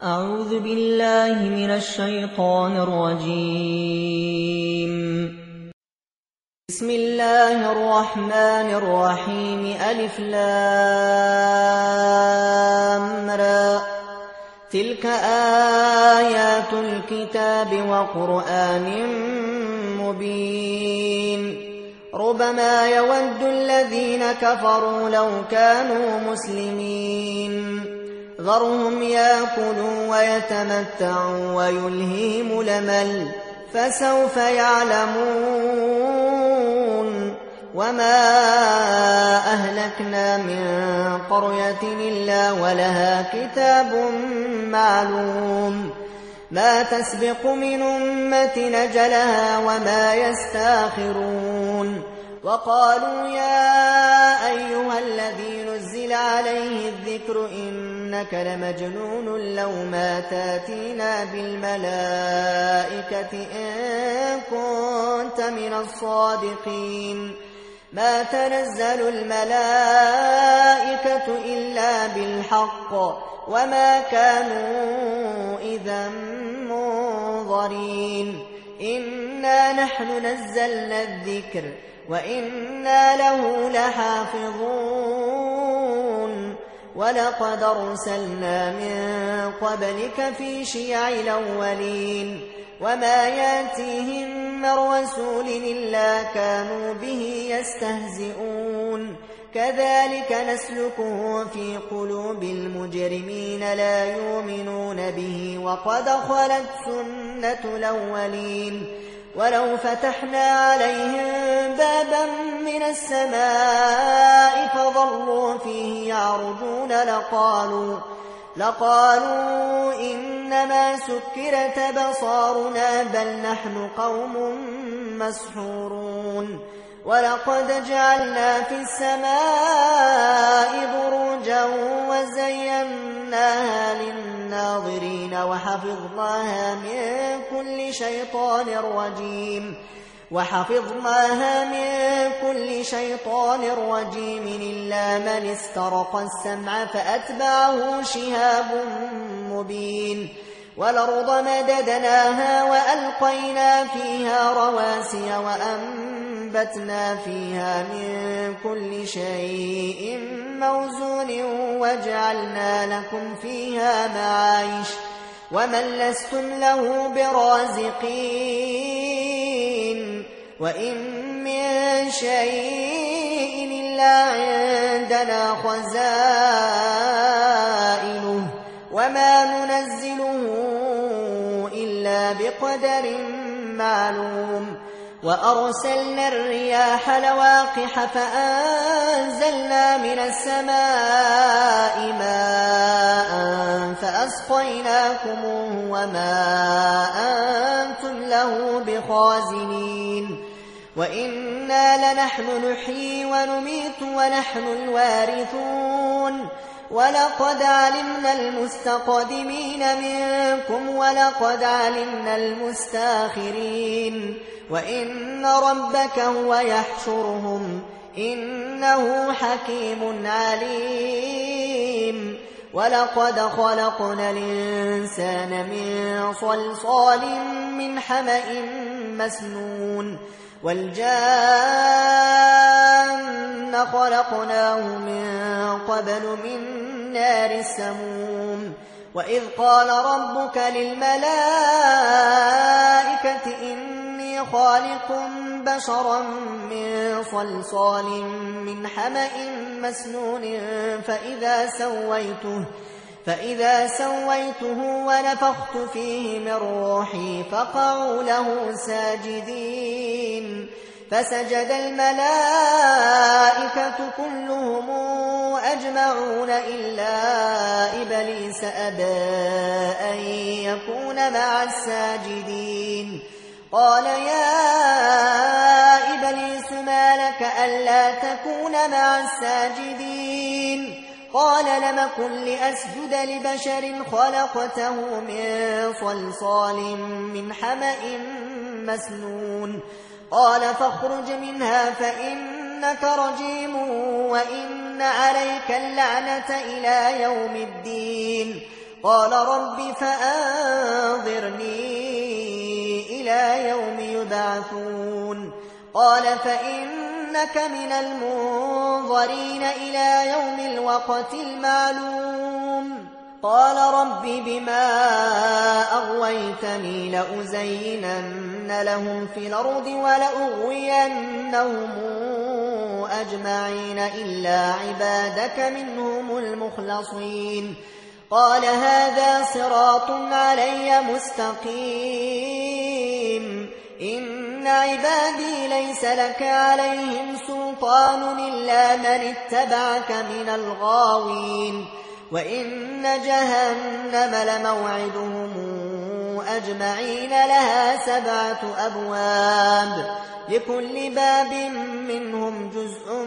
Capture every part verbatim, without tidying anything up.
أعوذ بالله من الشيطان الرجيم. بسم الله الرحمن الرحيم. ألف لام را. تلك آيات الكتاب وقرآن مبين. ربما يود الذين كفروا لو كانوا مسلمين. ذرهم يأكلوا ويتمتعوا ويلههم الأمل فسوف يعلمون. وما أهلكنا من قرية إلا ولها كتاب معلوم ما تسبق من أمة أجلها وما يستاخرون. وقالوا يا أيها الذي نزل عليه الذكر إنك لمجنون لو ما تاتينا بالملائكة إن كنت من الصادقين. ما تنزل الملائكة إلا بالحق وما كانوا إذا منظرين. إنا نحن نزلنا الذكر وإنا له لحافظون. ولقد أرسلنا من قبلك في شيع الأولين وما ياتيهم من رسول إلا كانوا به يستهزئون. كذلك نسلكه في قلوب المجرمين لا يؤمنون به وقد خلت سنة الأولين. ولو فتحنا عليهم بابا من السماء فظلوا فيه يعرجون لقالوا, لقالوا إنما سكرت بصارنا بل نحن قوم مسحورون. ولقد جعلنا في السماء بروجا وزيناها للناظرين وحفظناها من كل شيطان رجيم وحفظناها من كل شيطان رجيم إلا من استرق السمع فأتبعه شهاب مبين. والأرض مددناها وألقينا فيها رواسي وأنبتنا فيها من كل شيء موزون وجعلنا لكم فيها معايش ومن لستم له برازقين. وإن من شيء إلا عندنا خزائنه وما ننزله إلا بقدر معلوم. وأرسلنا الرياح لواقح فأنزلنا من السماء ماء فأسقيناكموه وما أنتم له بخازنين. وإنا لنحن نحيي ونميت ونحن الوارثون. ولقد علمنا المستقدمين منكم ولقد علمنا المستاخرين. وإن ربك هو يحشرهم إنه حكيم عليم. ولقد خلقنا الإنسان من صلصال من حمأ مسنون. والجان خلقناه من قبل من نار السموم. وإذ قال ربك للملائكة إني خالق بشرا من صلصال من حمأ مسنون فإذا سويته فإذا سويته ونفخت فيه من روحي فقعوا له ساجدين. فسجد الملائكة كلهم أجمعون إلا إبليس أبى أن يكون مع الساجدين. قال يا إبليس ما لك ألا تكون مع الساجدين؟ قال لم أكن لأسجد لبشر خلقته من صلصال من حمأ مسنون. قال فاخرج منها فإنك رجيم وإن عليك اللعنة إلى يوم الدين. قال رب فأنظرني إلى يوم يبعثون قال فإنك من المنظرين إلى يوم الوقت المعلوم قال رب بما أغويتني لأزينن لهم في الأرض ولأغوينهم أجمعين إلا عبادك منهم المخلصين قال هذا صراط علي مستقيم إن عبادي ليس لك عليهم سلطان إلا من اتبعك من الغاوين وإن جهنم لموعدهم أجمعين لها سبعة أبواب لكل باب منهم جزء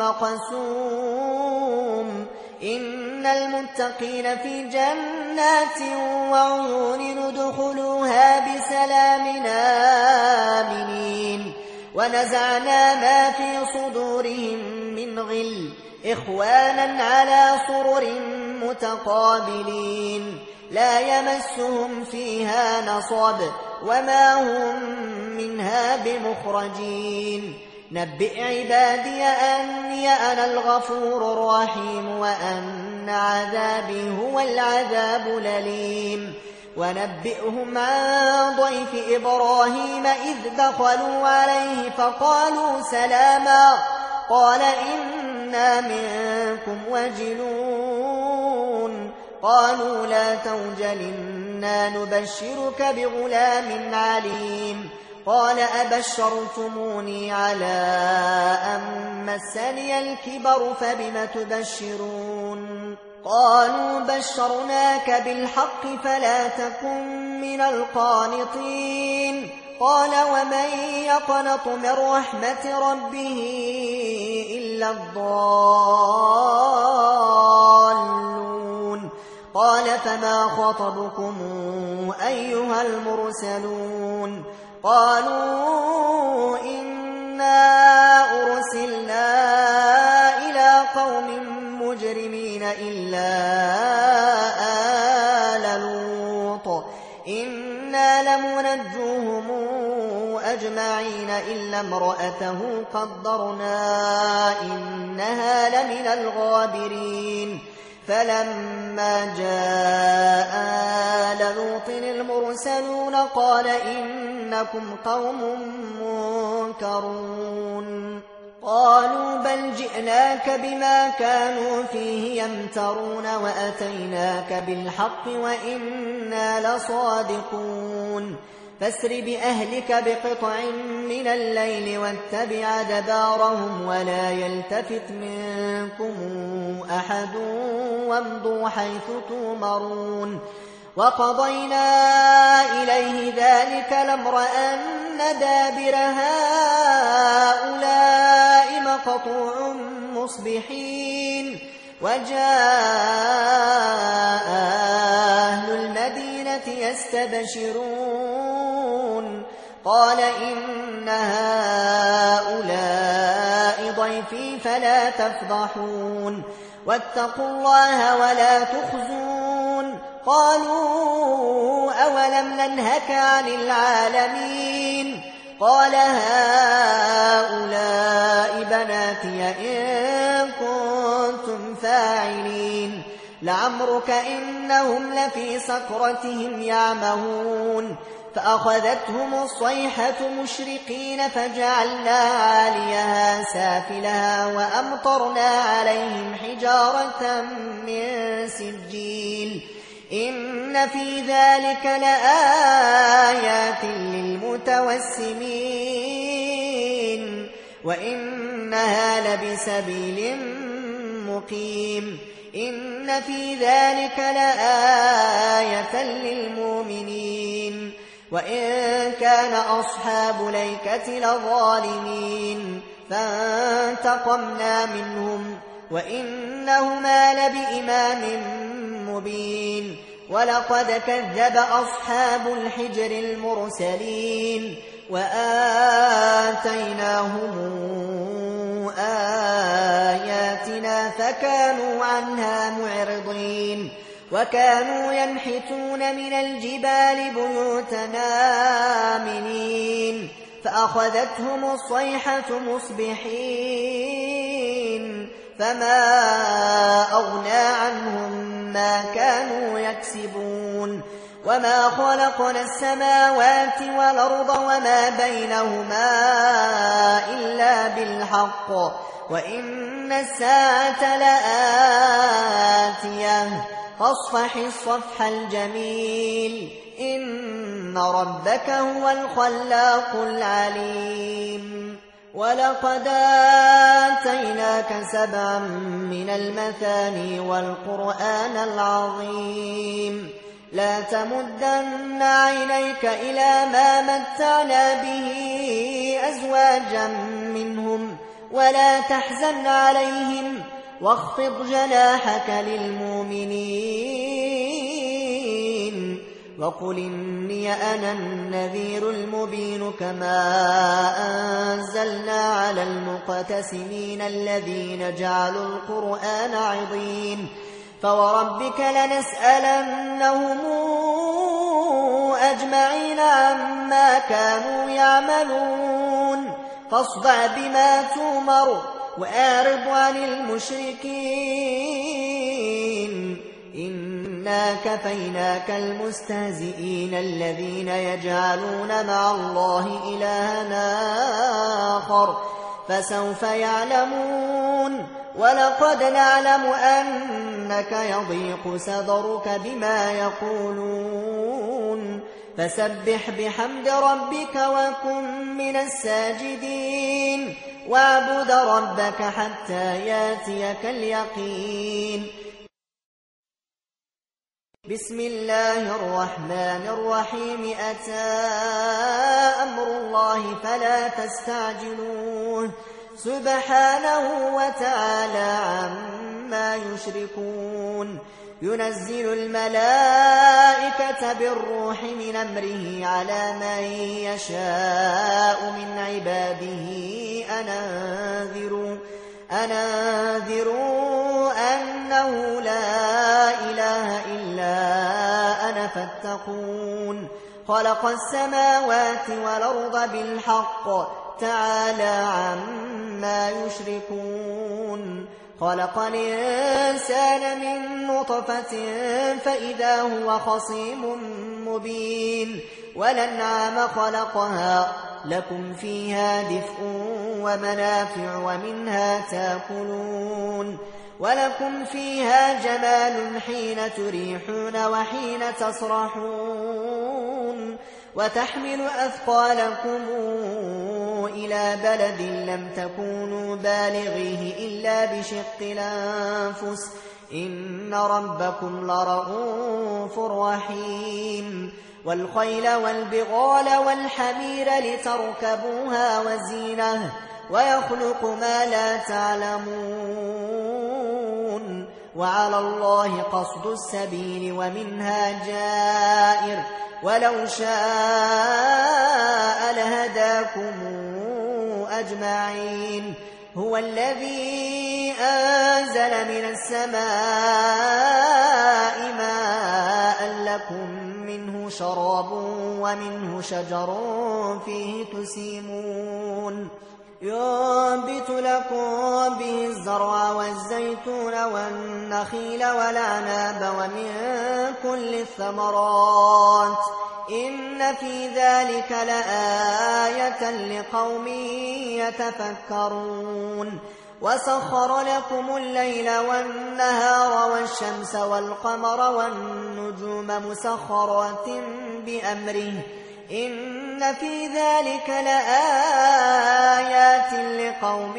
مقسوم إن المتقين في جنات وعيون ادخلوها بسلام آمنين ونزعنا ما في صدورهم من غل إخوانا على سرر متقابلين لا يمسهم فيها نصب وما هم منها بمخرجين نبئ عبادي أني أنا الغفور الرحيم وأن عذابي هو العذاب الأليم ونبئهم عن ضيف إبراهيم إذ دخلوا عليه فقالوا سلاما قال إنا منكم وجلون قالوا لا توجل إنا نبشرك بغلام عليم قال أبشرتموني على أن مسني الكبر فبم تبشرون قالوا بشرناك بالحق فلا تكن من القانطين قال ومن يقنط من رحمة ربه إلا الضالون قال فما خطبكم أيها المرسلون قالوا إنا أرسلنا إلى قوم مجرمين إلا آل لوط إنا لمنجوهم أجمعين إلا امرأته قدرنا إنها لمن الغابرين فلما جاء آل لوط المرسلون قال إنكم قوم منكرون قالوا بل جئناك بما كانوا فيه يمترون وأتيناك بالحق وإنا لصادقون فاسر بأهلك بقطع من الليل واتبع دبارهم ولا يلتفت منكم أحد وامضوا حيث تؤمرون وقضينا إليه ذلك الأمر أن دابر هؤلاء مقطوع مصبحين وجاء أهل المدينة يستبشرون قال إن هؤلاء ضيفي فلا تفضحون واتقوا الله ولا تخزون قالوا أولم ننهك عن العالمين قال هؤلاء بناتي إن كنتم فاعلين لعمرك إنهم لفي سكرتهم يعمهون فأخذتهم الصيحة مشرقين فجعلنا عاليها سافلها وأمطرنا عليهم حجارة من سجيل إن في ذلك لآيات للمتوسمين وإنها لبسبيل مقيم إن في ذلك لآية للمؤمنين وإن كان أصحاب ليكة لظالمين فانتقمنا منهم وإنهما لبإمام مبين ولقد كذب أصحاب الحجر المرسلين وآتيناهم آياتنا فكانوا عنها معرضين وكانوا ينحتون من الجبال بيوتا آمنين فأخذتهم الصيحة مصبحين فما أغنى عنهم ما كانوا يكسبون وما خلقنا السماوات والأرض وما بينهما إلا بالحق وإن الساعة لآتية فاصفح الصفح الجميل إن ربك هو الخلاق العليم ولقد آتيناك سبعا من المثاني والقرآن العظيم لا تمدن عينيك إلى ما متعنا به أزواجا منهم ولا تحزن عليهم واخفض جناحك للمؤمنين وقل إني أنا النذير المبين كما أنزلنا على المقتسمين الذين جعلوا القرآن عضين فوربك لنسألنهم أجمعين عما كانوا يعملون فاصدع بما تؤمر وأعرض عن المشركين إنا كفيناك المستهزئين الذين يجعلون مع الله إلها آخر فسوف يعلمون ولقد نعلم أنك يضيق صدرك بما يقولون فسبح بحمد ربك وكن من الساجدين واعبد ربك حتى ياتيك اليقين بسم الله الرحمن الرحيم أتى أمر الله فلا تستعجلوه سبحانه وتعالى عما يشركون ينزل الملائكة بالروح من أمره على من يشاء من عباده أن أنذروا أن أنذروا أنه لا إله إلا أنا فاتقون خلق السماوات والأرض بالحق تعالى عما يشركون خلق الإنسان من نطفة فإذا هو خصيم مبين والأنعام خلقها لكم فيها دفء ومنافع ومنها تأكلون ولكم فيها جمال حين تريحون وحين تسرحون وتحمل أثقالكم إلى بلد لم تكونوا بالغيه إلا بشق الأنفس إن ربكم لرؤوف رحيم والخيل والبغال والحمير لتركبوها وزينة ويخلق ما لا تعلمون وعلى الله قصد السبيل ومنها جائر ولو شاء لهداكم أجمعين هو الذي أنزل من السماء ماء لكم منه شراب ومنه شجر فيه تسيمون ينبت لكم به الزرع والزيتون والنخيل والعناب ومن كل الثمرات إن في ذلك لآية لقوم يتفكرون وسخر لكم الليل والنهار والشمس والقمر والنجوم مسخرات بأمره إن في ذلك لآيات لقوم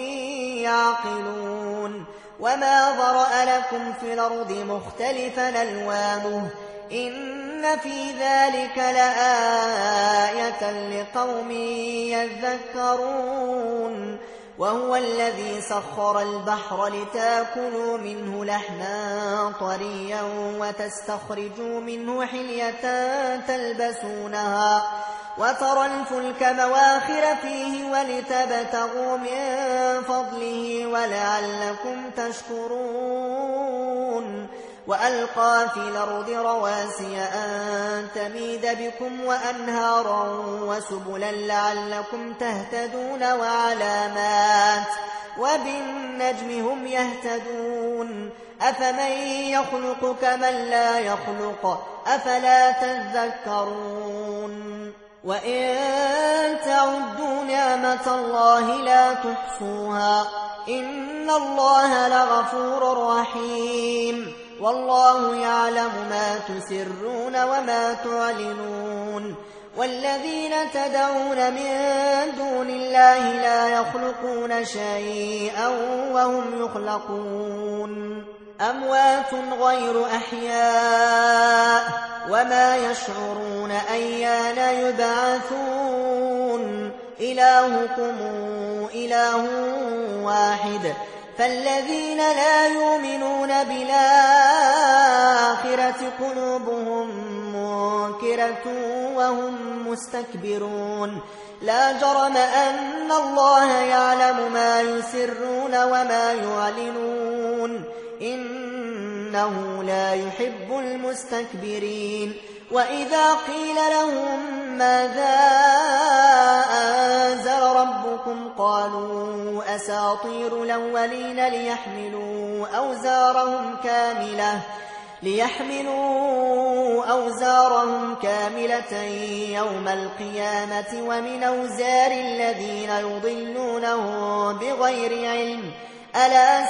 يعقلون وما ذرأ لكم في الأرض مختلفا ألوانه إن في ذلك لآية لقوم يذكرون وهو الذي سخر البحر لتاكلوا منه لحما طريا وتستخرجوا منه حلية تلبسونها وترى الفلك مواخر فيه ولتبتغوا من فضله ولعلكم تشكرون وألقى في الأرض رواسي أن تميد بكم وأنهارا وسبلا لعلكم تهتدون وعلامات وبالنجم هم يهتدون أفمن يخلق كمن لا يخلق أفلا تذكرون وإن تعدوا نعمة الله لا تحصوها إن الله لغفور رحيم والله يعلم ما تسرون وما تعلنون والذين تدعون من دون الله لا يخلقون شيئا وهم يخلقون أموات غير أحياء وما يشعرون أيان يبعثون إلهكم إله واحد فالذين لا يؤمنون بالآخرة قلوبهم منكرة وهم مستكبرون لا جرم أن الله يعلم ما يسرون وما يعلنون إنه لا يحب المستكبرين وإذا قيل لهم ماذا أنزل ربكم قالوا أساطير الأولين ليحملوا أوزارهم كاملة ليحملوا أوزارهم كاملة يوم القيامة ومن أوزار الذين يضلونهم بغير علم ألا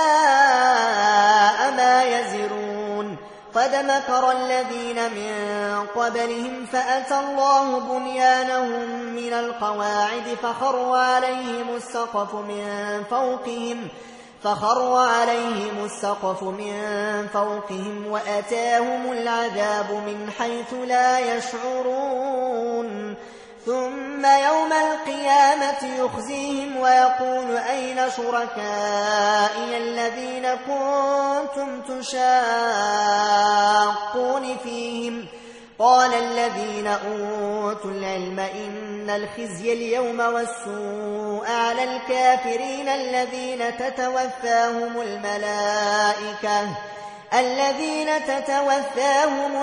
ساء ما يزرون قد مكر الذين من قبلهم فأتى الله بنيانهم من القواعد فخر عليهم السقف من فوقهم فخر عليهم السقف من فوقهم وأتاهم العذاب من حيث لا يشعرون ثم يوم القيامة يخزيهم ويقول أين شركائي الذين كنتم تشاقون فيهم قال الذين أوتوا العلم إن الخزي اليوم والسوء على الكافرين الذين تتوفاهم الملائكة الذين تتوفاهم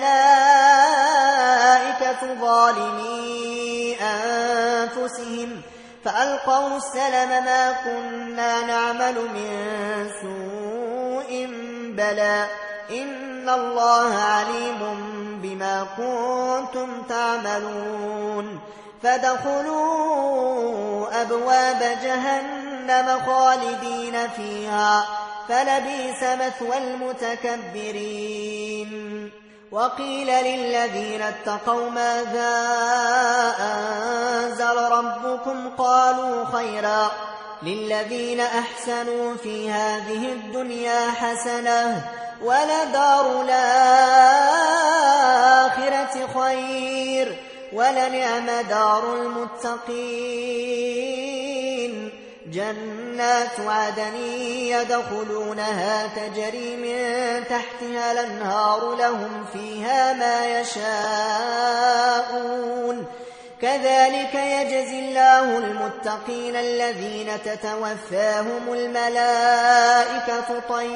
الملائكة ظالمي أنفسهم فألقوا السلم ما كنا نعمل من سوء بلى إن الله عليم بما كنتم تعملون فادخلوا أبواب جهنم خالدين فيها فلبئس مثوى المتكبرين وقيل للذين اتقوا ماذا أنزل ربكم قالوا خيرا للذين أحسنوا في هذه الدنيا حسنة ولدار الآخرة خير ولنعم دار المتقين جنات عدن يدخلونها تجري من تحتها الأنهار لهم فيها ما يشاءون كذلك يجزي الله المتقين الذين تتوفاهم الملائكة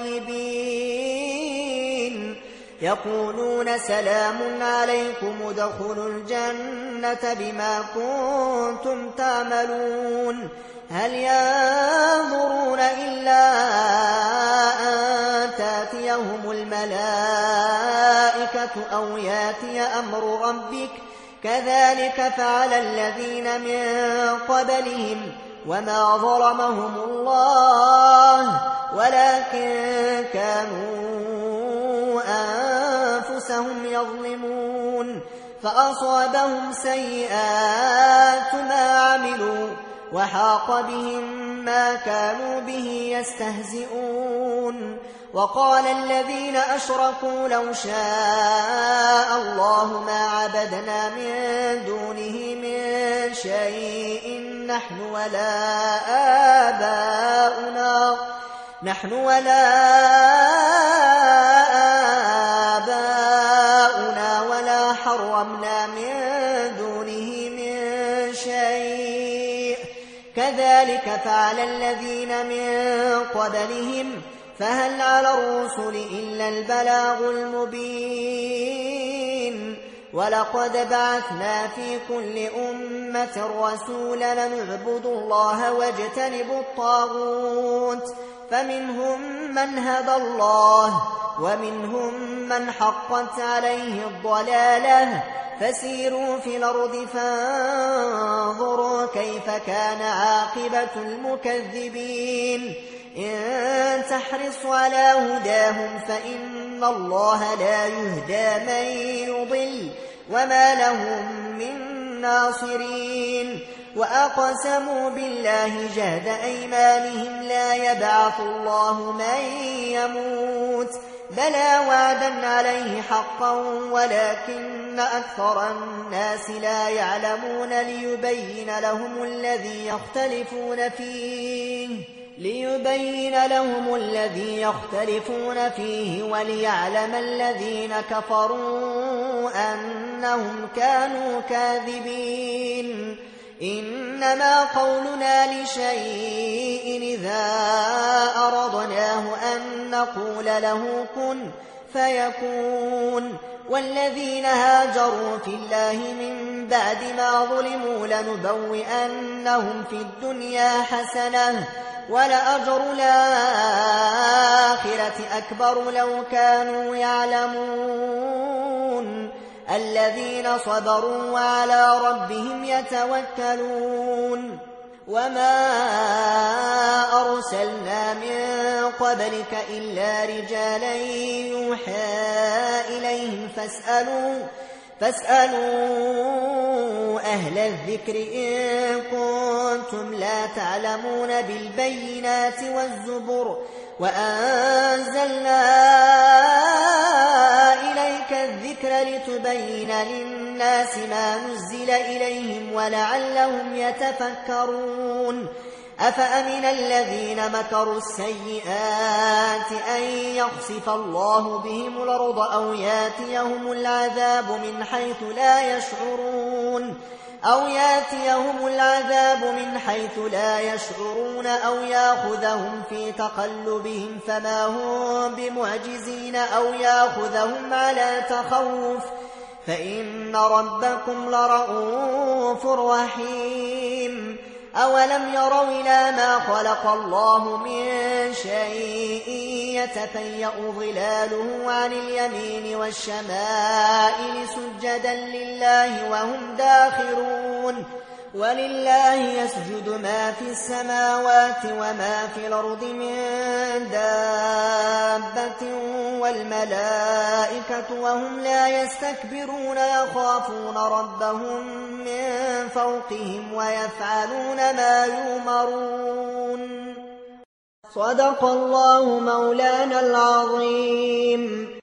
طيبين يقولون سلام عليكم ادخلوا الجنة بما كنتم تعملون هل ينظرون إلا أن تأتيهم الملائكة أو يأتي أمر ربك كذلك فعل الذين من قبلهم وما ظلمهم الله ولكن كانوا أنفسهم يظلمون فأصابهم سيئات ما عملوا وحاق بهم ما كانوا به يستهزئون وقال الذين أشركوا لو شاء الله ما عبدنا من دونه من شيء نحن ولا آباؤنا نحن ولا آباؤنا ولا حرمنا من دونه من شيء كذلك فعل الذين من قبلهم فهل على الرسل إلا البلاغ المبين ولقد بعثنا في كل أمة رسولا نعبد الله واجتنبوا الطاغوت فمنهم من هدى الله ومنهم من حقت عليه الضلالة فسيروا في الأرض فانظروا كيف كان عاقبة المكذبين إن تحرص على هداهم فإن الله لا يهدى من يضل وما لهم من ناصرين وأقسموا بالله جهد أيمانهم لا يبعث الله من يموت بلى وعدا عليه حقا ولكن أكثر الناس لا يعلمون ليبين لهم الذي يختلفون فيه ليبين لهم الذي يختلفون فيه وليعلم الذين كفروا أنهم كانوا كاذبين إنما قولنا لشيء إذا أردناه أن نقول له كن فيكون والذين هاجروا في الله من بعد ما ظلموا لنبوئنهم في الدنيا حسنة ولأجر الآخرة أكبر لو كانوا يعلمون الذين صبروا وعلى ربهم يتوكلون وما أرسلنا من قبلك إلا رجالا يوحى إليهم فاسألوا فاسألوا أهل الذكر إن كنتم لا تعلمون بالبينات والزبر وأنزلنا إليك الذكر لتبين للناس ما نزل إليهم ولعلهم يتفكرون أفأمن الذين مكروا السيئات أن يخسف الله بهم الأرض أو ياتيهم العذاب من حيث لا يشعرون أو ياتيهم العذاب من حيث لا يشعرون أو ياخذهم في تقلبهم فما هم بمعجزين أو ياخذهم على تخوف فإن ربكم لرؤوف رحيم أولم يروا إلى ما خلق الله من شيء يتفيأ ظلاله عن اليمين والشمائل سجدا لله وهم داخرون ولله يسجد ما في السماوات وما في الأرض من دابة والملائكة وهم لا يستكبرون يخافون ربهم من فوقهم ويفعلون ما يؤمرون صدق الله مولانا العظيم.